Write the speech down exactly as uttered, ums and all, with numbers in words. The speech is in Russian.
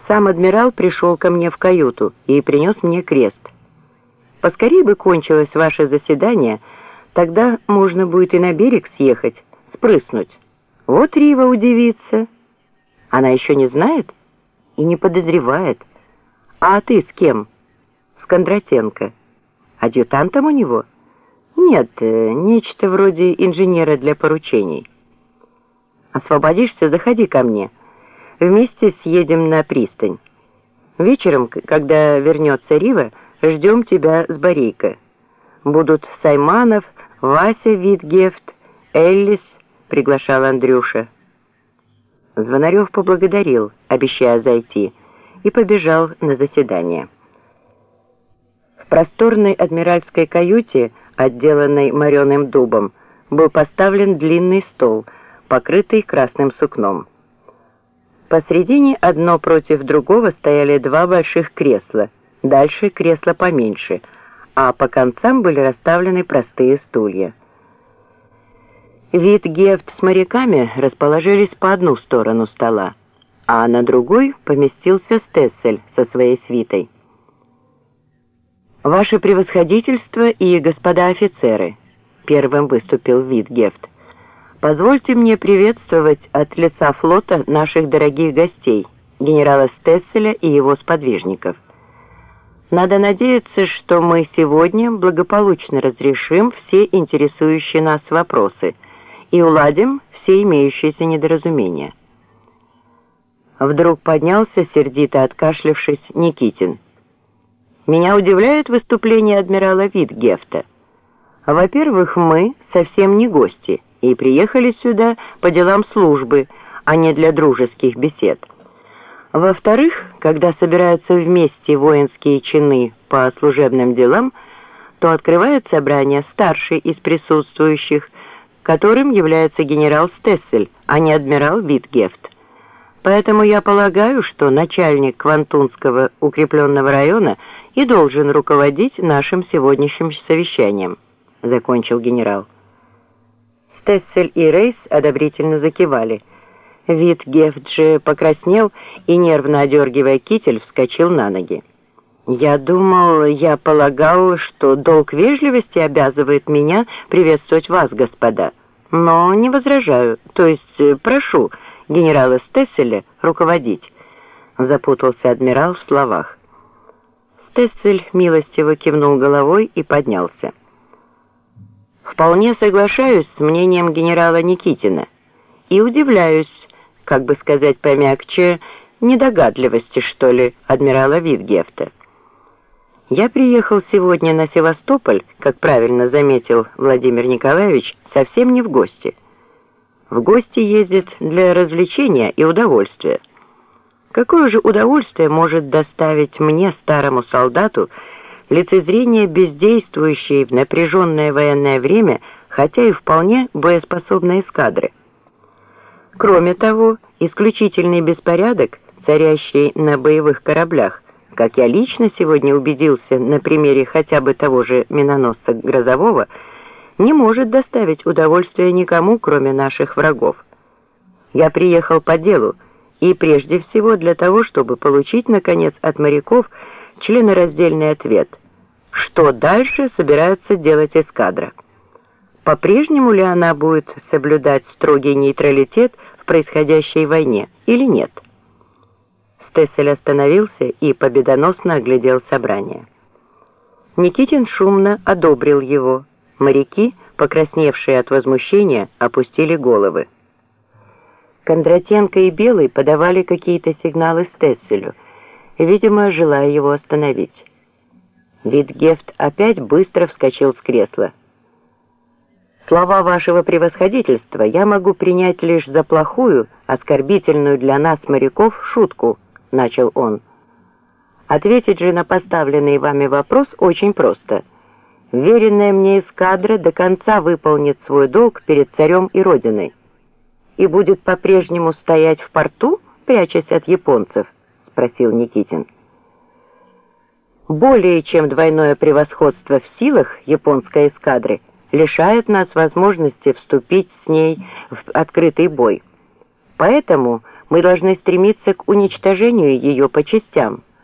Сам адмирал пришел ко мне в каюту и принес мне крест. Поскорее бы кончилось ваше заседание, тогда можно будет и на берег съехать, спрыснуть. Вот Рива удивится. Она еще не знает и не подозревает. А ты с кем? С Кондратенко. Адъютантом у него? Нет, нечто вроде инженера для поручений. Освободишься, заходи ко мне. Вместе съедем на пристань. Вечером, когда вернется Рива, ждем тебя с Борейко. Будут Сайманов, Вася Витгефт, Эллис, приглашал Андрюша. Звонарев поблагодарил, обещая зайти, и побежал на заседание. В просторной адмиральской каюте, отделанной мореным дубом, был поставлен длинный стол, покрытый красным сукном. Посредине одно против другого стояли два больших кресла, дальше кресла поменьше, а по концам были расставлены простые стулья. Витгефт с моряками расположились по одну сторону стола, а на другой поместился Стессель со своей свитой. «Ваше превосходительство и господа офицеры», — первым выступил Витгефт, — «позвольте мне приветствовать от лица флота наших дорогих гостей, генерала Стесселя и его сподвижников. Надо надеяться, что мы сегодня благополучно разрешим все интересующие нас вопросы и уладим все имеющиеся недоразумения». Вдруг поднялся, сердито откашлявшись, Никитин. «Меня удивляет выступление адмирала Витгефта. Во-первых, мы совсем не гости и приехали сюда по делам службы, а не для дружеских бесед. Во-вторых, когда собираются вместе воинские чины по служебным делам, то открывает собрание старший из присутствующих, которым является генерал Стессель, а не адмирал Витгефт. Поэтому я полагаю, что начальник Квантунского укрепленного района и должен руководить нашим сегодняшним совещанием», — закончил генерал. Стессель и Рейс одобрительно закивали. Витгефт же покраснел и, нервно одергивая китель, вскочил на ноги. «Я думал, я полагал, что долг вежливости обязывает меня приветствовать вас, господа. Но не возражаю, то есть прошу генерала Стесселя руководить», — запутался адмирал в словах. Стессель милостиво кивнул головой и поднялся. «Вполне соглашаюсь с мнением генерала Никитина и удивляюсь, как бы сказать помягче, недогадливости, что ли, адмирала Витгефта. Я приехал сегодня на Севастополь, как правильно заметил Владимир Николаевич, совсем не в гости. В гости ездят для развлечения и удовольствия. Какое же удовольствие может доставить мне, старому солдату, лицезрение бездействующей в напряженное военное время, хотя и вполне боеспособной эскадры? Кроме того, исключительный беспорядок, царящий на боевых кораблях, как я лично сегодня убедился на примере хотя бы того же миноносца Грозового, не может доставить удовольствия никому, кроме наших врагов. Я приехал по делу, и прежде всего для того, чтобы получить, наконец, от моряков членораздельный ответ, что дальше собирается делать эскадра. По-прежнему ли она будет соблюдать строгий нейтралитет в происходящей войне или нет? Стессель остановился и победоносно оглядел собрание. Никитин шумно одобрил его. Моряки, покрасневшие от возмущения, опустили головы. Кондратенко и Белый подавали какие-то сигналы Стесселю, видимо, желая его остановить. Витгефт опять быстро вскочил с кресла. «Слова вашего превосходительства я могу принять лишь за плохую, оскорбительную для нас, моряков, шутку», — начал он. «Ответить же на поставленный вами вопрос очень просто. Веренная мне эскадра до конца выполнит свой долг перед царем и родиной. И будет по-прежнему стоять в порту, прячась от японцев?» — спросил Никитин. «Более чем двойное превосходство в силах японской эскадры лишает нас возможности вступить с ней в открытый бой. Поэтому Мы должны стремиться к уничтожению ее по частям.